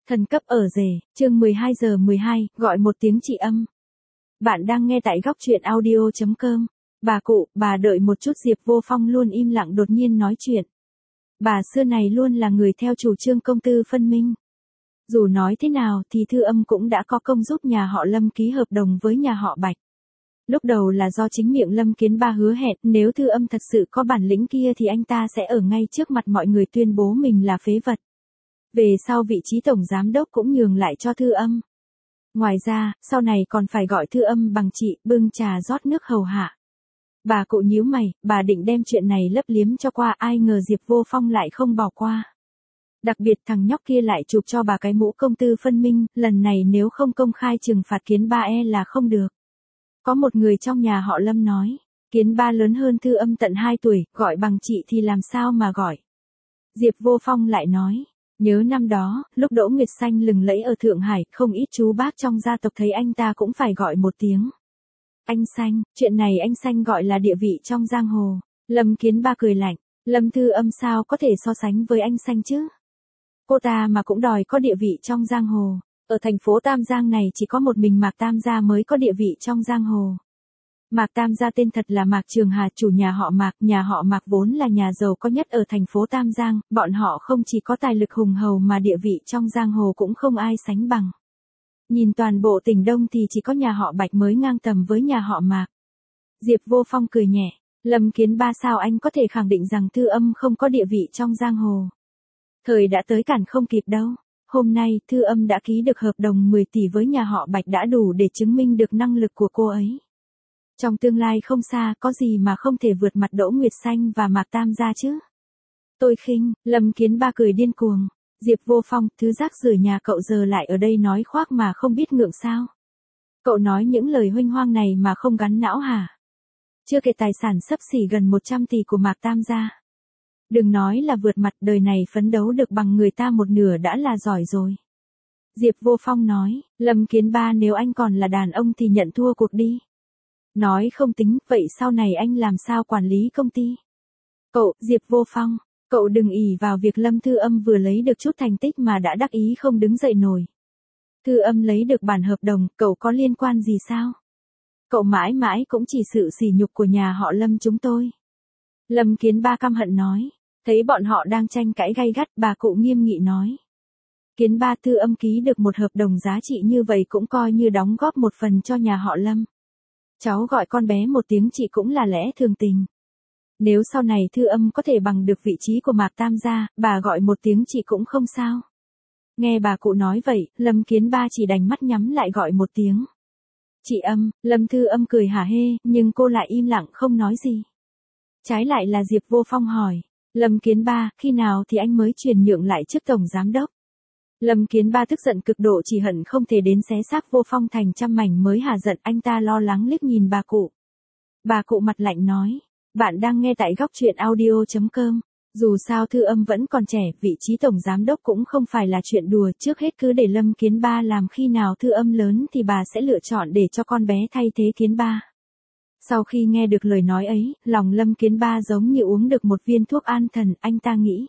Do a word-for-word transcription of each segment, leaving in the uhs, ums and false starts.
Thần cấp ở rể, chương mười hai giờ mười hai, gọi một tiếng chị âm. Bạn đang nghe tại góc truyện audio chấm com. Bà cụ, bà đợi một chút. Diệp Vô Phong luôn im lặng đột nhiên nói chuyện. Bà xưa này luôn là người theo chủ trương công tư phân minh. Dù nói thế nào thì Thư Âm cũng đã có công giúp nhà họ Lâm ký hợp đồng với nhà họ Bạch. Lúc đầu là do chính miệng Lâm Kiến Ba hứa hẹn nếu Thư Âm thật sự có bản lĩnh kia thì anh ta sẽ ở ngay trước mặt mọi người tuyên bố mình là phế vật. Về sau vị trí tổng giám đốc cũng nhường lại cho Thư Âm. Ngoài ra, sau này còn phải gọi Thư Âm bằng chị, bưng trà rót nước hầu hạ. Bà cụ nhíu mày, bà định đem chuyện này lấp liếm cho qua, ai ngờ Diệp Vô Phong lại không bỏ qua. Đặc biệt thằng nhóc kia lại chụp cho bà cái mũ công tư phân minh, lần này nếu không công khai trừng phạt Kiến Ba e là không được. Có một người trong nhà họ Lâm nói, Kiến Ba lớn hơn Thư Âm tận hai tuổi, gọi bằng chị thì làm sao mà gọi. Diệp Vô Phong lại nói, nhớ năm đó, lúc Đỗ Nguyệt Xanh lừng lẫy ở Thượng Hải, không ít chú bác trong gia tộc thấy anh ta cũng phải gọi một tiếng. Anh Xanh, chuyện này anh Xanh gọi là địa vị trong giang hồ. Lâm Kiến Ba cười lạnh, Lâm Thư Âm sao có thể so sánh với anh Xanh chứ? Cô ta mà cũng đòi có địa vị trong giang hồ. Ở thành phố Tam Giang này chỉ có một mình Mạc Tam gia mới có địa vị trong giang hồ. Mạc Tam gia tên thật là Mạc Trường Hà, chủ nhà họ Mạc, nhà họ Mạc vốn là nhà giàu có nhất ở thành phố Tam Giang, bọn họ không chỉ có tài lực hùng hầu mà địa vị trong giang hồ cũng không ai sánh bằng. Nhìn toàn bộ tỉnh Đông thì chỉ có nhà họ Bạch mới ngang tầm với nhà họ Mạc. Diệp Vô Phong cười nhẹ, Lâm Kiến Ba sao anh có thể khẳng định rằng Thư Âm không có địa vị trong giang hồ. Thời đã tới cản không kịp đâu. Hôm nay, Thư Âm đã ký được hợp đồng mười tỷ với nhà họ Bạch đã đủ để chứng minh được năng lực của cô ấy. Trong tương lai không xa, có gì mà không thể vượt mặt Đỗ Nguyệt Xanh và Mạc Tam gia chứ? Tôi khinh, Lâm Kiến Ba cười điên cuồng. Diệp Vô Phong, thứ rác rưởi nhà cậu giờ lại ở đây nói khoác mà không biết ngượng sao? Cậu nói những lời huênh hoang này mà không gắn não hả? Chưa kể tài sản xấp xỉ gần một trăm tỷ của Mạc Tam gia. Đừng nói là vượt mặt, đời này phấn đấu được bằng người ta một nửa đã là giỏi rồi. Diệp Vô Phong nói, Lâm Kiến Ba nếu anh còn là đàn ông thì nhận thua cuộc đi. Nói không tính, vậy sau này anh làm sao quản lý công ty? Cậu, Diệp Vô Phong, cậu đừng ỷ vào việc Lâm Thư Âm vừa lấy được chút thành tích mà đã đắc ý không đứng dậy nổi. Thư Âm lấy được bản hợp đồng, cậu có liên quan gì sao? Cậu mãi mãi cũng chỉ sự sỉ nhục của nhà họ Lâm chúng tôi. Lâm Kiến Ba căm hận nói, thấy bọn họ đang tranh cãi gay gắt, bà cụ nghiêm nghị nói. Kiến Ba, Thư Âm ký được một hợp đồng giá trị như vậy cũng coi như đóng góp một phần cho nhà họ Lâm. Cháu gọi con bé một tiếng chị cũng là lẽ thường tình. Nếu sau này Thư Âm có thể bằng được vị trí của Mạc Tam gia, bà gọi một tiếng chị cũng không sao. Nghe bà cụ nói vậy, Lâm Kiến Ba chỉ đành mắt nhắm lại gọi một tiếng. Chị Âm, Lâm Thư Âm cười hả hê, nhưng cô lại im lặng không nói gì. Trái lại là Diệp Vô Phong hỏi, Lâm Kiến Ba, khi nào thì anh mới chuyển nhượng lại chức tổng giám đốc? Lâm Kiến Ba tức giận cực độ, chỉ hận không thể đến xé xác Vô Phong thành trăm mảnh mới hả giận. Anh ta lo lắng liếc nhìn bà cụ. Bà cụ mặt lạnh nói, bạn đang nghe tại góc truyện audio chấm com. Dù sao Thư Âm vẫn còn trẻ, vị trí tổng giám đốc cũng không phải là chuyện đùa, trước hết cứ để Lâm Kiến Ba làm, khi nào Thư Âm lớn thì bà sẽ lựa chọn để cho con bé thay thế Kiến Ba. Sau khi nghe được lời nói ấy, lòng Lâm Kiến Ba giống như uống được một viên thuốc an thần, anh ta nghĩ.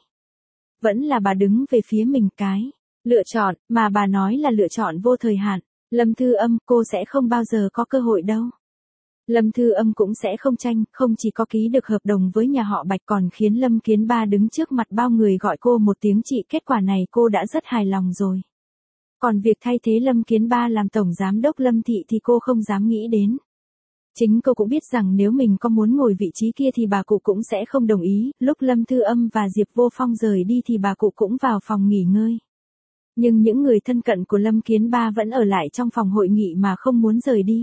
Vẫn là bà đứng về phía mình cái. Lựa chọn, mà bà nói là lựa chọn vô thời hạn. Lâm Thư Âm, cô sẽ không bao giờ có cơ hội đâu. Lâm Thư Âm cũng sẽ không tranh, không chỉ có ký được hợp đồng với nhà họ Bạch còn khiến Lâm Kiến Ba đứng trước mặt bao người gọi cô một tiếng chị, kết quả này cô đã rất hài lòng rồi. Còn việc thay thế Lâm Kiến Ba làm tổng giám đốc Lâm thị thì cô không dám nghĩ đến. Chính cô cũng biết rằng nếu mình có muốn ngồi vị trí kia thì bà cụ cũng sẽ không đồng ý. Lúc Lâm Thư Âm và Diệp Vô Phong rời đi thì bà cụ cũng vào phòng nghỉ ngơi. Nhưng những người thân cận của Lâm Kiến Ba vẫn ở lại trong phòng hội nghị mà không muốn rời đi.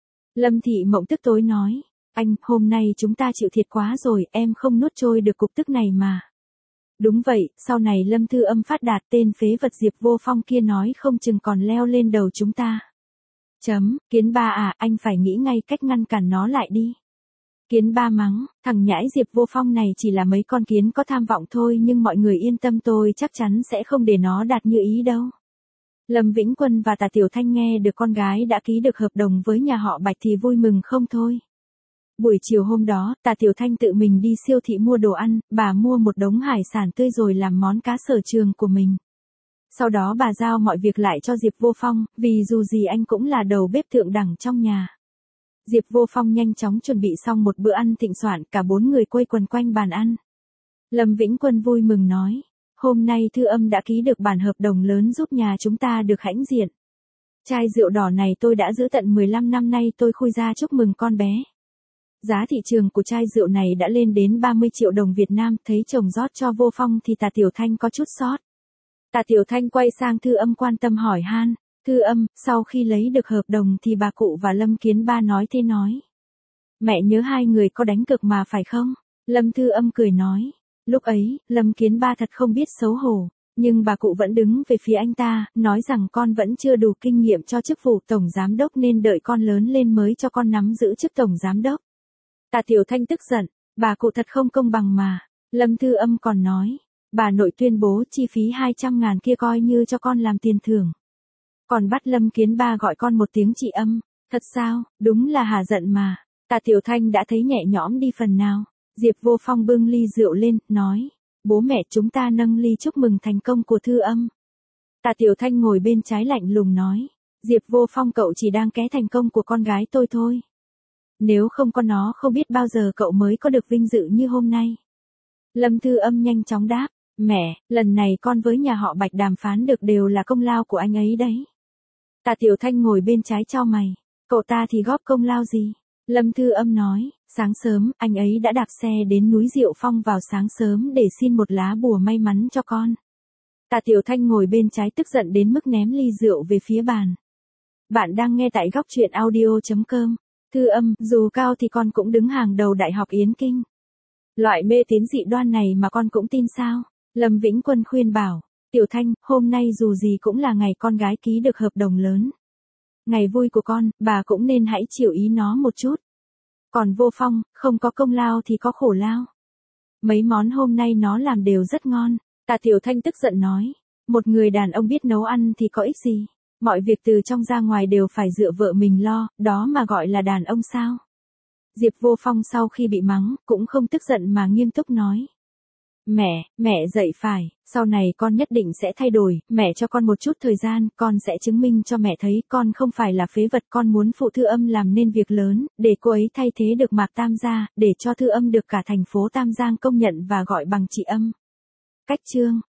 Lâm Thị Mộng tức tối nói, anh, hôm nay chúng ta chịu thiệt quá rồi, em không nuốt trôi được cục tức này mà. Đúng vậy, sau này Lâm Thư Âm phát đạt, tên phế vật Diệp Vô Phong kia nói không chừng còn leo lên đầu chúng ta. Chấm, Kiến Ba à, anh phải nghĩ ngay cách ngăn cản nó lại đi. Kiến Ba mắng, thằng nhãi Diệp Vô Phong này chỉ là mấy con kiến có tham vọng thôi, nhưng mọi người yên tâm, tôi chắc chắn sẽ không để nó đạt như ý đâu. Lâm Vĩnh Quân và Tả Tiểu Thanh nghe được con gái đã ký được hợp đồng với nhà họ Bạch thì vui mừng không thôi. Buổi chiều hôm đó, Tả Tiểu Thanh tự mình đi siêu thị mua đồ ăn, bà mua một đống hải sản tươi rồi làm món cá sở trường của mình. Sau đó bà giao mọi việc lại cho Diệp Vô Phong, vì dù gì anh cũng là đầu bếp thượng đẳng trong nhà. Diệp Vô Phong nhanh chóng chuẩn bị xong một bữa ăn thịnh soạn, cả bốn người quây quần quanh bàn ăn. Lâm Vĩnh Quân vui mừng nói, hôm nay Thư Âm đã ký được bản hợp đồng lớn giúp nhà chúng ta được hãnh diện. Chai rượu đỏ này tôi đã giữ tận mười lăm năm nay, tôi khui ra chúc mừng con bé. Giá thị trường của chai rượu này đã lên đến ba mươi triệu đồng Việt Nam, thấy chồng rót cho Vô Phong thì Tà Tiểu Thanh có chút sót. Tà Tiểu Thanh quay sang Thư Âm quan tâm hỏi han, Thư Âm, sau khi lấy được hợp đồng thì bà cụ và Lâm Kiến Ba nói thế nói. Mẹ nhớ hai người có đánh cược mà phải không? Lâm Thư Âm cười nói, lúc ấy, Lâm Kiến Ba thật không biết xấu hổ, nhưng bà cụ vẫn đứng về phía anh ta, nói rằng con vẫn chưa đủ kinh nghiệm cho chức vụ tổng giám đốc nên đợi con lớn lên mới cho con nắm giữ chức tổng giám đốc. Tà Tiểu Thanh tức giận, bà cụ thật không công bằng mà. Lâm Thư Âm còn nói, bà nội tuyên bố chi phí hai trăm ngàn kia coi như cho con làm tiền thưởng. Còn bắt Lâm Kiến Ba gọi con một tiếng chị Âm, thật sao, đúng là hà giận mà. Tà Tiểu Thanh đã thấy nhẹ nhõm đi phần nào. Diệp Vô Phong bưng ly rượu lên, nói, bố mẹ chúng ta nâng ly chúc mừng thành công của Thư Âm. Tà Tiểu Thanh ngồi bên trái lạnh lùng nói, Diệp Vô Phong cậu chỉ đang ké thành công của con gái tôi thôi. Nếu không có nó không biết bao giờ cậu mới có được vinh dự như hôm nay. Lâm Thư Âm nhanh chóng đáp, mẹ, lần này con với nhà họ Bạch đàm phán được đều là công lao của anh ấy đấy. Tà Tiểu Thanh ngồi bên trái chau mày, cậu ta thì góp công lao gì? Lâm Thư Âm nói, sáng sớm, anh ấy đã đạp xe đến núi Diệu Phong vào sáng sớm để xin một lá bùa may mắn cho con. Tà Tiểu Thanh ngồi bên trái tức giận đến mức ném ly rượu về phía bàn. Bạn đang nghe tại góc truyện audio chấm com. Thư Âm, dù cao thì con cũng đứng hàng đầu Đại học Yến Kinh. Loại mê tín dị đoan này mà con cũng tin sao? Lâm Vĩnh Quân khuyên bảo, Tiểu Thanh, hôm nay dù gì cũng là ngày con gái ký được hợp đồng lớn. Ngày vui của con, bà cũng nên hãy chịu ý nó một chút. Còn Vô Phong, không có công lao thì có khổ lao. Mấy món hôm nay nó làm đều rất ngon. Tà Tiểu Thanh tức giận nói, một người đàn ông biết nấu ăn thì có ích gì? Mọi việc từ trong ra ngoài đều phải dựa vợ mình lo, đó mà gọi là đàn ông sao? Diệp Vô Phong sau khi bị mắng, cũng không tức giận mà nghiêm túc nói. Mẹ, mẹ dạy phải, sau này con nhất định sẽ thay đổi, mẹ cho con một chút thời gian, con sẽ chứng minh cho mẹ thấy con không phải là phế vật, con muốn phụ Thư Âm làm nên việc lớn, để cô ấy thay thế được Mạc Tam gia, để cho Thư Âm được cả thành phố Tam Giang công nhận và gọi bằng chị Âm. Cách chương